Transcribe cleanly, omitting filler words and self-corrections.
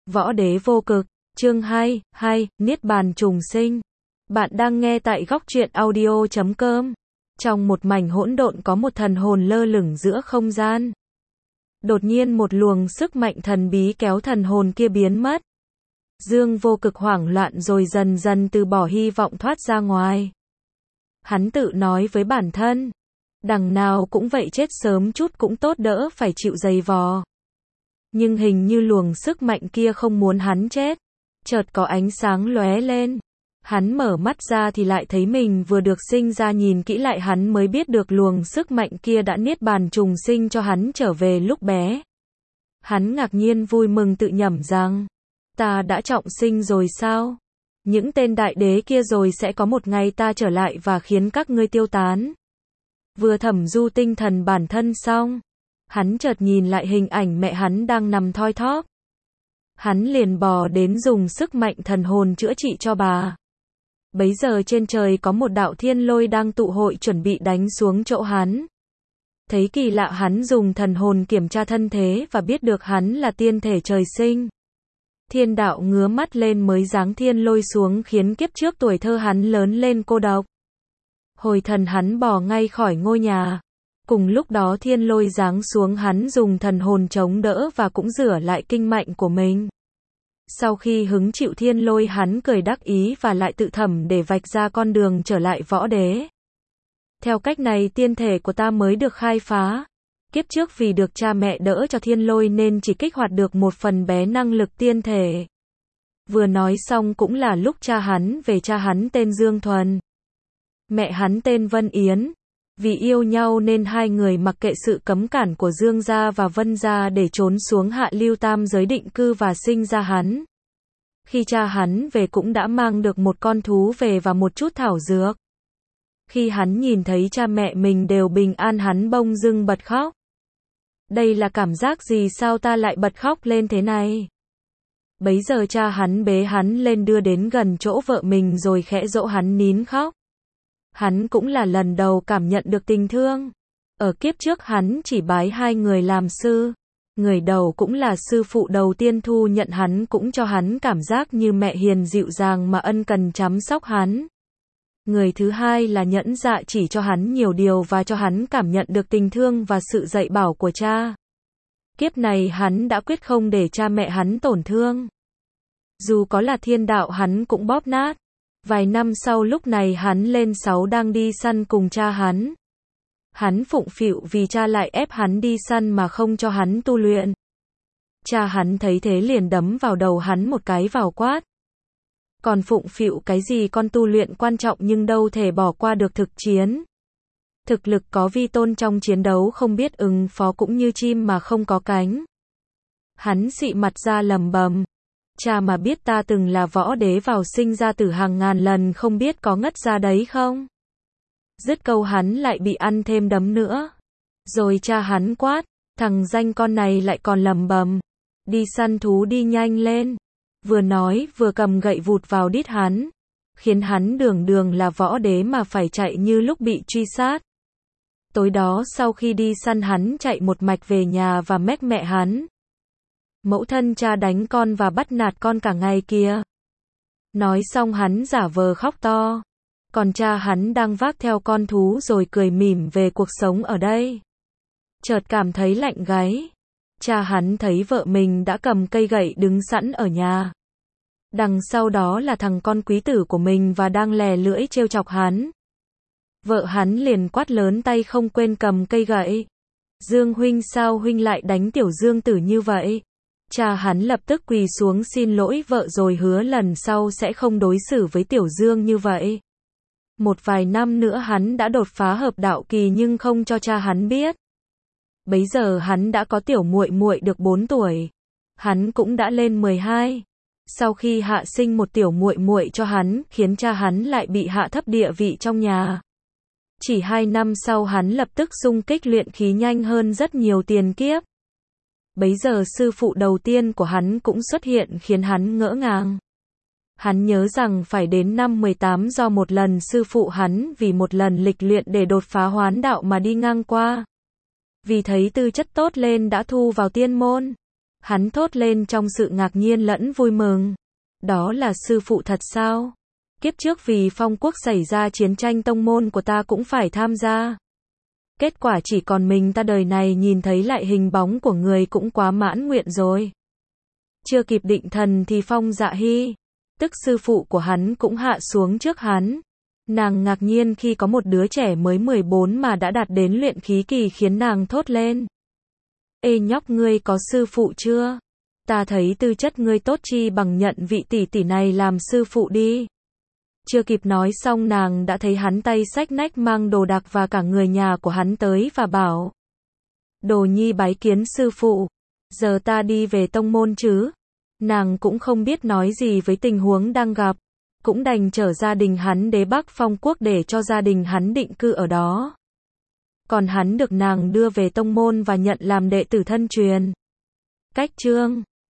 Võ Đế Vô Cực, chương 2, Niết Bàn Trùng Sinh. Bạn đang nghe tại góc truyện audio.com. Trong một mảnh hỗn độn có một thần hồn lơ lửng giữa không gian. Đột nhiên một luồng sức mạnh thần bí kéo thần hồn kia biến mất. Dương Vô Cực hoảng loạn rồi dần dần từ bỏ hy vọng thoát ra ngoài. Hắn tự nói với bản thân, đằng nào cũng vậy, chết sớm chút cũng tốt, đỡ phải chịu giày vò. Nhưng hình như luồng sức mạnh kia không muốn hắn chết. Chợt có ánh sáng lóe lên. Hắn mở mắt ra thì lại thấy mình vừa được sinh ra, nhìn kỹ lại hắn mới biết được luồng sức mạnh kia đã niết bàn trùng sinh cho hắn trở về lúc bé. Hắn ngạc nhiên vui mừng tự nhẩm rằng, ta đã trọng sinh rồi sao? Những tên đại đế kia rồi sẽ có một ngày ta trở lại và khiến các ngươi tiêu tán. Vừa thẩm du tinh thần bản thân xong, hắn chợt nhìn lại hình ảnh mẹ hắn đang nằm thoi thóp. Hắn liền bò đến dùng sức mạnh thần hồn chữa trị cho bà. Bấy giờ trên trời có một đạo thiên lôi đang tụ hội chuẩn bị đánh xuống chỗ hắn. Thấy kỳ lạ, hắn dùng thần hồn kiểm tra thân thế và biết được hắn là tiên thể trời sinh. Thiên đạo ngứa mắt lên mới giáng thiên lôi xuống, khiến kiếp trước tuổi thơ hắn lớn lên cô độc. Hồi thần hắn bỏ ngay khỏi ngôi nhà. Cùng lúc đó thiên lôi giáng xuống, hắn dùng thần hồn chống đỡ và cũng rửa lại kinh mạch của mình. Sau khi hứng chịu thiên lôi, hắn cười đắc ý và lại tự thẩm để vạch ra con đường trở lại võ đế. Theo cách này tiên thể của ta mới được khai phá. Kiếp trước vì được cha mẹ đỡ cho thiên lôi nên chỉ kích hoạt được một phần bé năng lực tiên thể. Vừa nói xong cũng là lúc cha hắn về. Cha hắn tên Dương Thuần, mẹ hắn tên Vân Yến. Vì yêu nhau nên hai người mặc kệ sự cấm cản của Dương gia và Vân gia để trốn xuống hạ lưu tam giới định cư và sinh ra hắn. Khi cha hắn về cũng đã mang được một con thú về và một chút thảo dược. Khi hắn nhìn thấy cha mẹ mình đều bình an, hắn bỗng dưng bật khóc. Đây là cảm giác gì, sao ta lại bật khóc lên thế này? Bấy giờ cha hắn bế hắn lên đưa đến gần chỗ vợ mình rồi khẽ dỗ hắn nín khóc. Hắn cũng là lần đầu cảm nhận được tình thương. Ở kiếp trước hắn chỉ bái hai người làm sư. Người đầu cũng là sư phụ đầu tiên thu nhận hắn, cũng cho hắn cảm giác như mẹ hiền dịu dàng mà ân cần chăm sóc hắn. Người thứ hai là Nhẫn Dạ, chỉ cho hắn nhiều điều và cho hắn cảm nhận được tình thương và sự dạy bảo của cha. Kiếp này hắn đã quyết không để cha mẹ hắn tổn thương. Dù có là thiên đạo hắn cũng bóp nát. Vài năm sau, lúc này hắn lên 6 đang đi săn cùng cha hắn. Hắn phụng phịu vì cha lại ép hắn đi săn mà không cho hắn tu luyện. Cha hắn thấy thế liền đấm vào đầu hắn một cái vào quát. Còn phụng phịu cái gì, con tu luyện quan trọng nhưng đâu thể bỏ qua được thực chiến. Thực lực có vi tôn, trong chiến đấu không biết ứng phó cũng như chim mà không có cánh. Hắn xị mặt ra lầm bầm. Cha mà biết ta từng là võ đế vào sinh ra tử hàng ngàn lần, không biết có ngất ra đấy không? Dứt câu hắn lại bị ăn thêm đấm nữa. Rồi cha hắn quát, thằng danh con này lại còn lầm bầm. Đi săn thú đi, nhanh lên. Vừa nói vừa cầm gậy vụt vào đít hắn. Khiến hắn đường đường là võ đế mà phải chạy như lúc bị truy sát. Tối đó sau khi đi săn, hắn chạy một mạch về nhà và mách mẹ hắn. Mẫu thân cha đánh con và bắt nạt con cả ngày kia. Nói xong hắn giả vờ khóc to. Còn cha hắn đang vác theo con thú rồi cười mỉm về cuộc sống ở đây. Chợt cảm thấy lạnh gáy. Cha hắn thấy vợ mình đã cầm cây gậy đứng sẵn ở nhà. Đằng sau đó là thằng con quý tử của mình và đang lè lưỡi trêu chọc hắn. Vợ hắn liền quát lớn, tay không quên cầm cây gậy. Dương huynh, sao huynh lại đánh tiểu Dương tử như vậy? Cha hắn lập tức quỳ xuống xin lỗi vợ rồi hứa lần sau sẽ không đối xử với tiểu Dương như vậy. Một vài năm nữa hắn đã đột phá hợp đạo kỳ nhưng không cho cha hắn biết. Bấy giờ hắn đã có tiểu muội muội được 4 tuổi. Hắn cũng đã lên 12. Sau khi hạ sinh một tiểu muội muội cho hắn, khiến cha hắn lại bị hạ thấp địa vị trong nhà. Chỉ 2 năm sau hắn lập tức xung kích luyện khí nhanh hơn rất nhiều tiền kiếp. Bấy giờ sư phụ đầu tiên của hắn cũng xuất hiện khiến hắn ngỡ ngàng. Hắn nhớ rằng phải đến năm 18 do một lần sư phụ hắn vì một lần lịch luyện để đột phá hoán đạo mà đi ngang qua. Vì thấy tư chất tốt lên đã thu vào tiên môn. Hắn thốt lên trong sự ngạc nhiên lẫn vui mừng. Đó là sư phụ thật sao? Kiếp trước vì Phong quốc xảy ra chiến tranh tông môn của ta cũng phải tham gia. Kết quả chỉ còn mình ta đời này nhìn thấy lại hình bóng của người cũng quá mãn nguyện rồi. Chưa kịp định thần thì Phong Dạ Hy, tức sư phụ của hắn cũng hạ xuống trước hắn. Nàng ngạc nhiên khi có một đứa trẻ mới 14 mà đã đạt đến luyện khí kỳ khiến nàng thốt lên. Ê nhóc, ngươi có sư phụ chưa? Ta thấy tư chất ngươi tốt, chi bằng nhận vị tỷ tỷ này làm sư phụ đi. Chưa kịp nói xong nàng đã thấy hắn tay xách nách mang đồ đạc và cả người nhà của hắn tới và bảo. Đồ nhi bái kiến sư phụ. Giờ ta đi về tông môn chứ? Nàng cũng không biết nói gì với tình huống đang gặp. Cũng đành chở gia đình hắn đến Bắc Phong quốc để cho gia đình hắn định cư ở đó. Còn hắn được nàng đưa về tông môn và nhận làm đệ tử thân truyền. Cách chương